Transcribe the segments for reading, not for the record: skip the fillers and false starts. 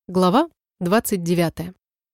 Глава 29.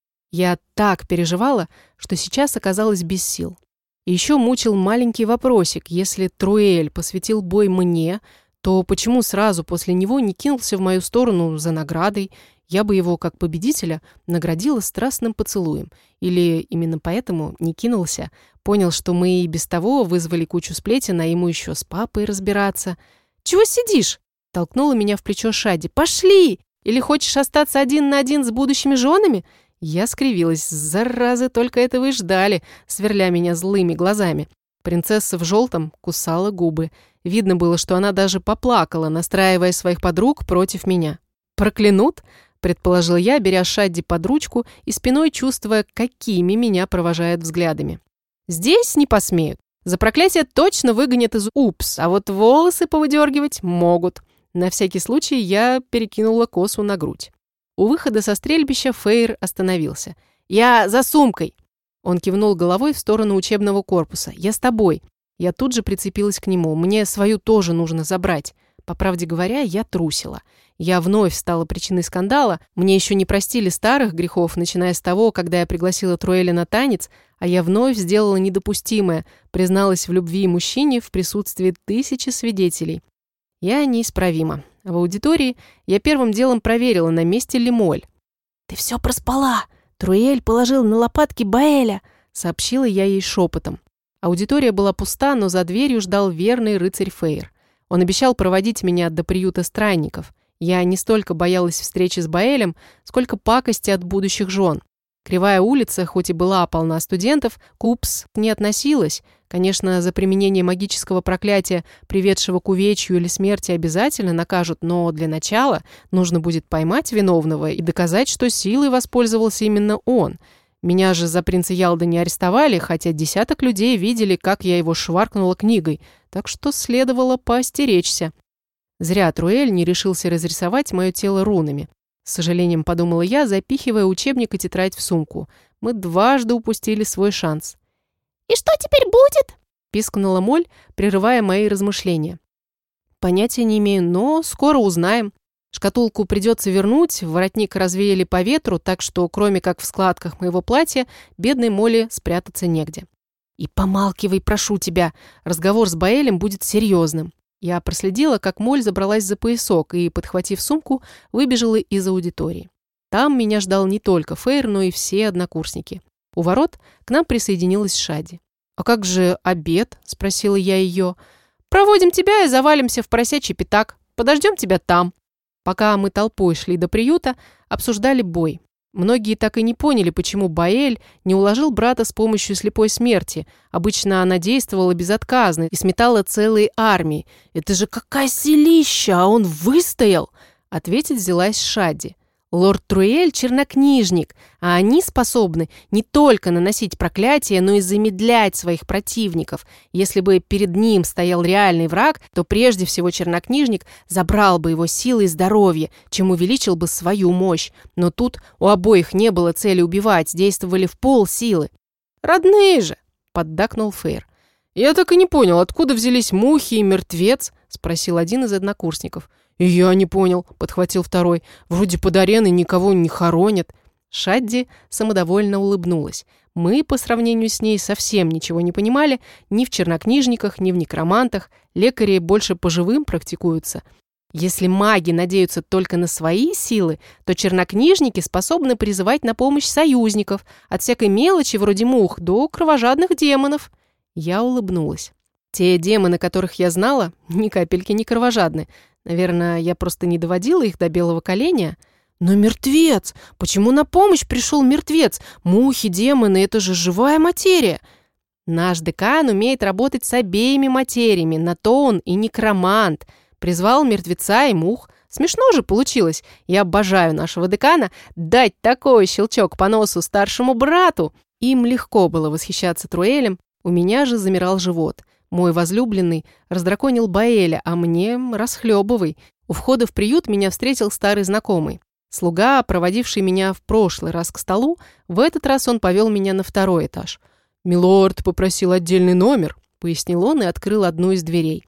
Я так переживала, что сейчас оказалась без сил. И еще мучил маленький вопросик: если Труэль посвятил бой мне, то почему сразу после него не кинулся в мою сторону за наградой? Я бы его, как победителя, наградила страстным поцелуем. Или именно поэтому не кинулся, понял, что мы и без того вызвали кучу сплетен, а ему еще с папой разбираться. «Чего сидишь?» – толкнула меня в плечо Шадди. «Пошли! Или хочешь остаться один на один с будущими женами?» Я скривилась. Заразы, только этого и ждали, сверля меня злыми глазами. Принцесса в желтом кусала губы. Видно было, что она даже поплакала, настраивая своих подруг против меня. «Проклянут?» – предположил я, беря Шадди под ручку и спиной чувствуя, какими меня провожают взглядами. «Здесь не посмеют. За проклятие точно выгонят из УПС, а вот волосы повыдергивать могут». На всякий случай я перекинула косу на грудь. У выхода со стрельбища Фейр остановился. «Я за сумкой!» Он кивнул головой в сторону учебного корпуса. «Я с тобой!» Я тут же прицепилась к нему. Мне свою тоже нужно забрать. По правде говоря, я трусила. Я вновь стала причиной скандала. Мне еще не простили старых грехов, начиная с того, когда я пригласила Труэля на танец, а я вновь сделала недопустимое, призналась в любви мужчине в присутствии тысячи свидетелей. Я неисправима. В аудитории я первым делом проверила, на месте ли Моль. «Ты все проспала! Труэль положил на лопатки Баэля!» — сообщила я ей шепотом. Аудитория была пуста, но за дверью ждал верный рыцарь Фейр. Он обещал проводить меня до приюта странников. Я не столько боялась встречи с Баэлем, сколько пакости от будущих жен. Кривая улица, хоть и была полна студентов, к УПС не относилась. Конечно, за применение магического проклятия, приведшего к увечью или смерти, обязательно накажут, но для начала нужно будет поймать виновного и доказать, что силой воспользовался именно он. Меня же за принца Ялда не арестовали, хотя десяток людей видели, как я его шваркнула книгой, так что следовало поостеречься. Зря Труэль не решился разрисовать мое тело рунами. С сожалением подумала я, запихивая учебник и тетрадь в сумку. Мы дважды упустили свой шанс. «И что теперь будет?» – пискнула Моль, прерывая мои размышления. «Понятия не имею, но скоро узнаем. Шкатулку придется вернуть, воротник развеяли по ветру, так что, кроме как в складках моего платья, бедной Молли спрятаться негде. И помалкивай, прошу тебя, разговор с Баэлем будет серьезным». Я проследила, как Моль забралась за поясок и, подхватив сумку, выбежала из аудитории. Там меня ждал не только Фейр, но и все однокурсники. У ворот к нам присоединилась Шадди. «А как же обед?» – спросила я ее. «Проводим тебя и завалимся в поросячий пятак. Подождем тебя там». Пока мы толпой шли до приюта, обсуждали бой. Многие так и не поняли, почему Баэль не уложил брата с помощью слепой смерти. Обычно она действовала безотказно и сметала целые армии. «Это же какая силища, а он выстоял!» Ответить взялась Шадди. «Лорд Труэль – чернокнижник, а они способны не только наносить проклятия, но и замедлять своих противников. Если бы перед ним стоял реальный враг, то прежде всего чернокнижник забрал бы его силы и здоровье, чем увеличил бы свою мощь. Но тут у обоих не было цели убивать, действовали в полсилы». «Родные же!» – поддакнул Фейр. «Я так и не понял, откуда взялись мухи и мертвец?» – спросил один из однокурсников. «И я не понял», — подхватил второй. «Вроде под ареной никого не хоронят». Шадди самодовольно улыбнулась. Мы, по сравнению с ней, совсем ничего не понимали ни в чернокнижниках, ни в некромантах. Лекари больше по живым практикуются. Если маги надеются только на свои силы, то чернокнижники способны призывать на помощь союзников, от всякой мелочи вроде мух до кровожадных демонов. Я улыбнулась. Те демоны, которых я знала, ни капельки не кровожадны. Наверное, я просто не доводила их до белого коленя. Но мертвец! Почему на помощь пришел мертвец? Мухи, демоны — это же живая материя. Наш декан умеет работать с обеими материями, на то он и некромант. Призвал мертвеца и мух. Смешно же получилось. Я обожаю нашего декана. Дать такой щелчок по носу старшему брату. Им легко было восхищаться Труэлем. У меня же замирал живот. Мой возлюбленный раздраконил Баэля, а мне расхлебывай. У входа в приют меня встретил старый знакомый. Слуга, проводивший меня в прошлый раз к столу, в этот раз он повел меня на второй этаж. «Милорд попросил отдельный номер», — пояснил он и открыл одну из дверей.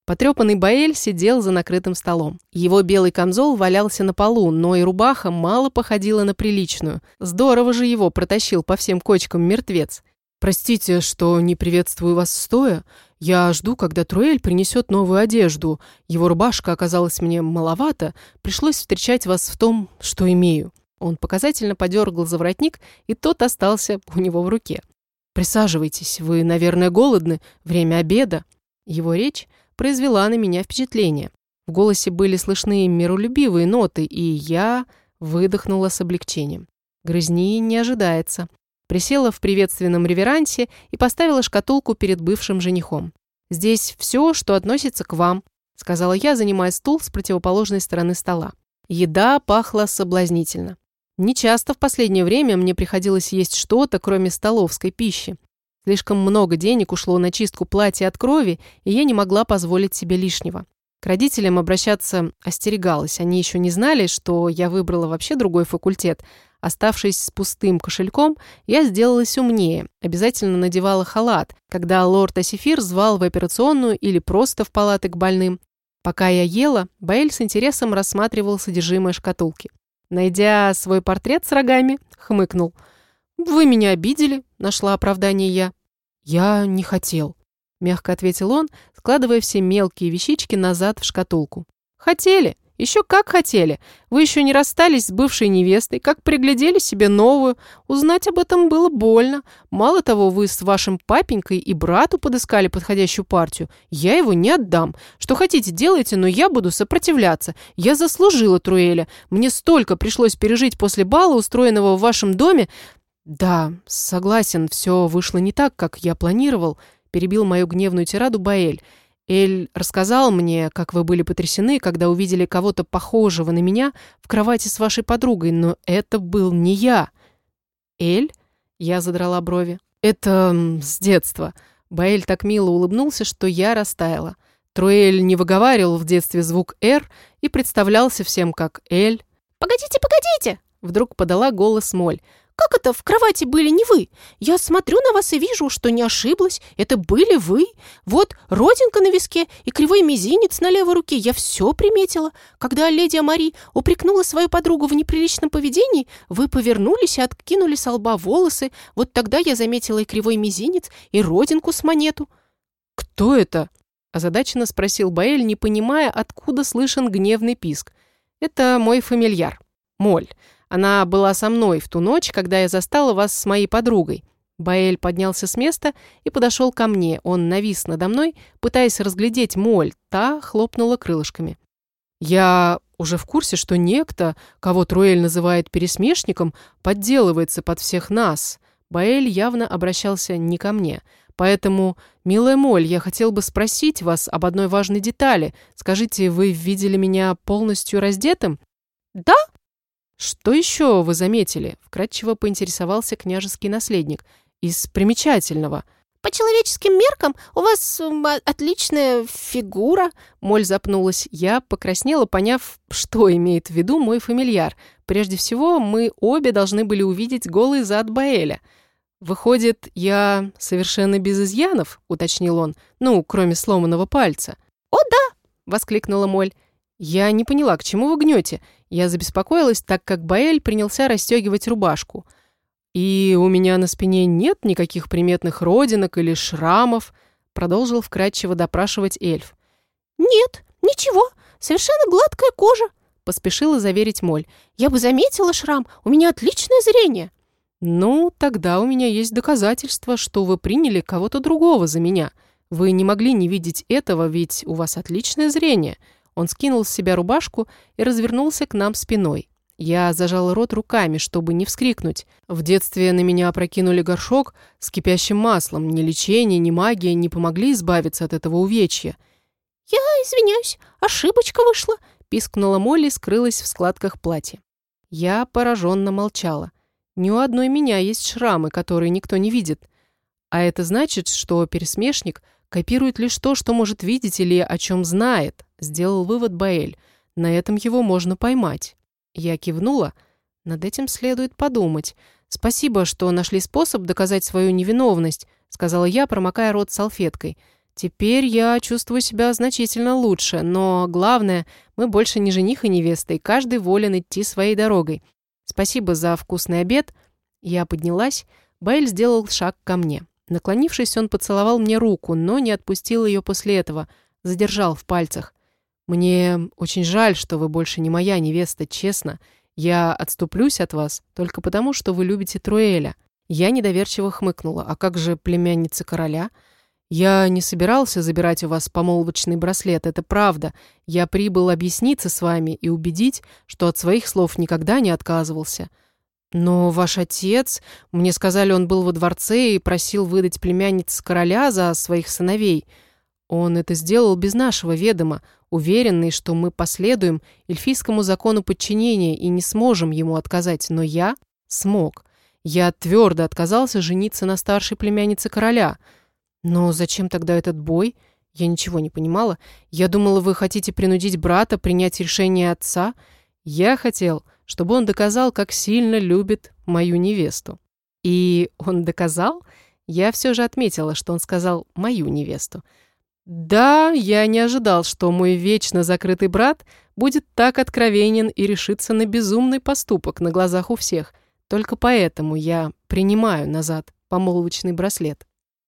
Потрепанный Баэль сидел за накрытым столом. Его белый камзол валялся на полу, но и рубаха мало походила на приличную. Здорово же его протащил по всем кочкам мертвец. «Простите, что не приветствую вас стоя. Я жду, когда Труэль принесет новую одежду. Его рубашка оказалась мне маловато. Пришлось встречать вас в том, что имею». Он показательно подергал за воротник, и тот остался у него в руке. «Присаживайтесь, вы, наверное, голодны. Время обеда». Его речь произвела на меня впечатление. В голосе были слышны миролюбивые ноты, и я выдохнула с облегчением. Грызни не ожидается. Присела в приветственном реверансе и поставила шкатулку перед бывшим женихом. «Здесь все, что относится к вам», — сказала я, занимая стул с противоположной стороны стола. Еда пахла соблазнительно. Нечасто в последнее время мне приходилось есть что-то, кроме столовской пищи. Слишком много денег ушло на чистку платья от крови, и я не могла позволить себе лишнего. К родителям обращаться остерегалась. Они еще не знали, что я выбрала вообще другой факультет. Оставшись с пустым кошельком, я сделалась умнее. Обязательно надевала халат, когда лорд Асифир звал в операционную или просто в палаты к больным. Пока я ела, Баэль с интересом рассматривал содержимое шкатулки. Найдя свой портрет с рогами, хмыкнул. «Вы меня обидели», — нашла оправдание я. «Я не хотел», — мягко ответил он, складывая все мелкие вещички назад в шкатулку. «Хотели? Еще как хотели. Вы еще не расстались с бывшей невестой, как приглядели себе новую. Узнать об этом было больно. Мало того, вы с вашим папенькой и брату подыскали подходящую партию. Я его не отдам. Что хотите, делайте, но я буду сопротивляться. Я заслужила Труэля. Мне столько пришлось пережить после бала, устроенного в вашем доме». «Да, согласен, все вышло не так, как я планировал», — перебил мою гневную тираду Баэль. «Эль рассказал мне, как вы были потрясены, когда увидели кого-то похожего на меня в кровати с вашей подругой, но это был не я». «Эль?» — я задрала брови. «Это с детства». Баэль так мило улыбнулся, что я растаяла. Труэль не выговаривал в детстве звук «Р» и представлялся всем как «Эль». «Погодите, погодите!» — вдруг подала голос Моль. «Как это в кровати были не вы? Я смотрю на вас и вижу, что не ошиблась. Это были вы. Вот родинка на виске и кривой мизинец на левой руке. Я все приметила. Когда леди Амари упрекнула свою подругу в неприличном поведении, вы повернулись и откинули со лба волосы. Вот тогда я заметила и кривой мизинец, и родинку с монету». «Кто это?» – озадаченно спросил Баэль, не понимая, откуда слышен гневный писк. «Это мой фамильяр, Моль. Она была со мной в ту ночь, когда я застала вас с моей подругой». Баэль поднялся с места и подошел ко мне. Он навис надо мной, пытаясь разглядеть Моль. Та хлопнула крылышками. «Я уже в курсе, что некто, кого Труэль называет пересмешником, подделывается под всех нас». Баэль явно обращался не ко мне. «Поэтому, милая Моль, я хотел бы спросить вас об одной важной детали. Скажите, вы видели меня полностью раздетым?» «Да?» «Что еще вы заметили?» – вкратчиво поинтересовался княжеский наследник. «Из примечательного». «По человеческим меркам у вас отличная фигура». Моль запнулась. Я покраснела, поняв, что имеет в виду мой фамильяр. Прежде всего, мы обе должны были увидеть голый зад Баэля. «Выходит, я совершенно без изъянов?» – уточнил он. «Ну, кроме сломанного пальца». «О, да!» – воскликнула Моль. «Я не поняла, к чему вы гнете?» Я забеспокоилась, так как Баэль принялся расстегивать рубашку. «И у меня на спине нет никаких приметных родинок или шрамов», продолжил вкратчиво допрашивать эльф. «Нет, ничего, совершенно гладкая кожа», поспешила заверить Моль. «Я бы заметила шрам, у меня отличное зрение». «Ну, тогда у меня есть доказательства, что вы приняли кого-то другого за меня. Вы не могли не видеть этого, ведь у вас отличное зрение». Он скинул с себя рубашку и развернулся к нам спиной. Я зажала рот руками, чтобы не вскрикнуть. В детстве на меня опрокинули горшок с кипящим маслом. Ни лечение, ни магия не помогли избавиться от этого увечья. «Я извиняюсь, ошибочка вышла», — пискнула Молли и скрылась в складках платья. Я пораженно молчала. Ни у одной меня есть шрамы, которые никто не видит. А это значит, что пересмешник копирует лишь то, что может видеть или о чем знает, сделал вывод Баэль. На этом его можно поймать. Я кивнула. Над этим следует подумать. «Спасибо, что нашли способ доказать свою невиновность», сказала я, промокая рот салфеткой. Теперь я чувствую себя значительно лучше, но главное, мы больше не жених и невеста, и каждый волен идти своей дорогой. Спасибо за вкусный обед. Я поднялась. Баэль сделал шаг ко мне. Наклонившись, он поцеловал мне руку, но не отпустил ее после этого, задержал в пальцах. «Мне очень жаль, что вы больше не моя невеста, честно. Я отступлюсь от вас только потому, что вы любите Труэля». Я недоверчиво хмыкнула. «А как же племянница короля?» «Я не собирался забирать у вас помолвочный браслет, это правда. Я прибыл объясниться с вами и убедить, что от своих слов никогда не отказывался. Но ваш отец, мне сказали, он был во дворце и просил выдать племянниц короля за своих сыновей. Он это сделал без нашего ведома, уверенный, что мы последуем эльфийскому закону подчинения и не сможем ему отказать, но я смог. Я твердо отказался жениться на старшей племяннице короля». «Но зачем тогда этот бой?» Я ничего не понимала. «Я думала, вы хотите принудить брата принять решение отца. Я хотел, чтобы он доказал, как сильно любит мою невесту». «И он доказал?» Я все же отметила, что он сказал «мою невесту». «Да, я не ожидал, что мой вечно закрытый брат будет так откровенен и решится на безумный поступок на глазах у всех. Только поэтому я принимаю назад помолвочный браслет».